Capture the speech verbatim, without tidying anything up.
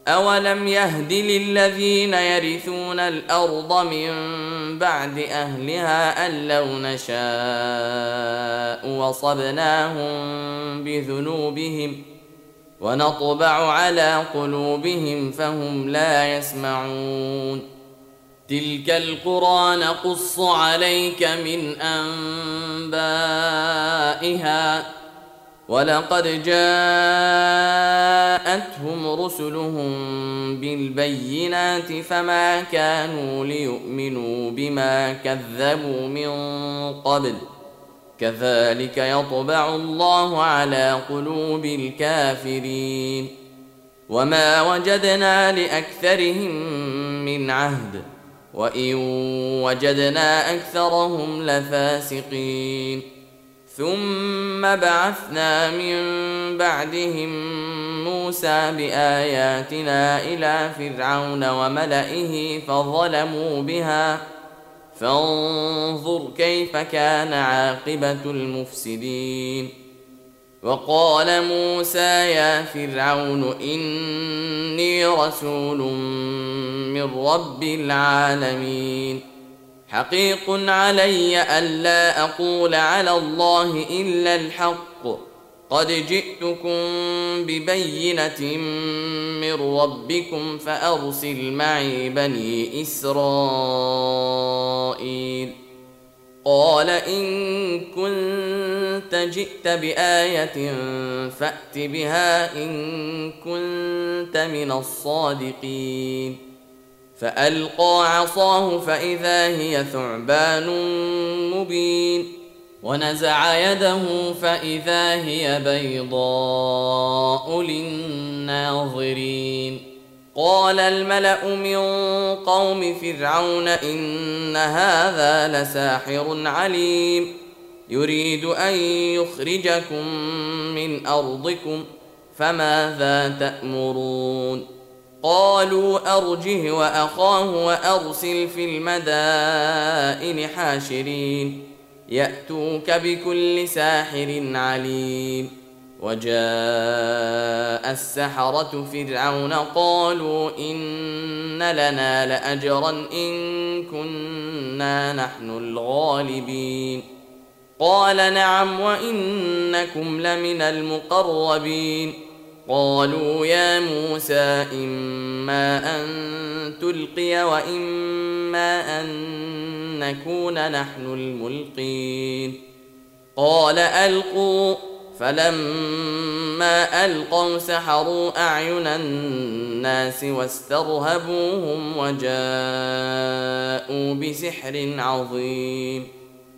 أولم يهد للذين يرثون الأرض من بعد أهلها أن لو نشاء وصبناهم بذنوبهم ونطبع على قلوبهم فهم لا يسمعون. تلك القرى نقص عليك من أنبائها ولقد جاءتهم رسلهم بالبينات فما كانوا ليؤمنوا بما كذبوا من قبل كذلك يطبع الله على قلوب الكافرين. وما وجدنا لأكثرهم من عهد وإن وجدنا أكثرهم لفاسقين. ثم بعثنا من بعدهم موسى بآياتنا إلى فرعون وملئه فظلموا بها فانظر كيف كان عاقبة المفسدين. وقال موسى يا فرعون إني رسول من رب العالمين حقيق علي ألا أقول على الله إلا الحق قد جئتكم ببينة من ربكم فأرسل معي بني إسرائيل. قال إن كنت جئت بآية فأت بها إن كنت من الصادقين. فألقى عصاه فإذا هي ثعبان مبين ونزع يده فإذا هي بيضاء للناظرين. قال الملأ من قوم فرعون إن هذا لساحر عليم يريد أن يخرجكم من أرضكم فماذا تأمرون. قالوا أرجه وأخاه وأرسل في المدائن حاشرين يأتوك بكل ساحر عليم. وجاء السحرة فرعون قالوا إن لنا لأجرا إن كنا نحن الغالبين. قال نعم وإنكم لمن المقربين. قالوا يا موسى إما أن تلقي وإما أن نكون نحن الملقين. قال ألقوا فلما ألقوا سحروا أعين الناس واسترهبوهم وجاءوا بسحر عظيم.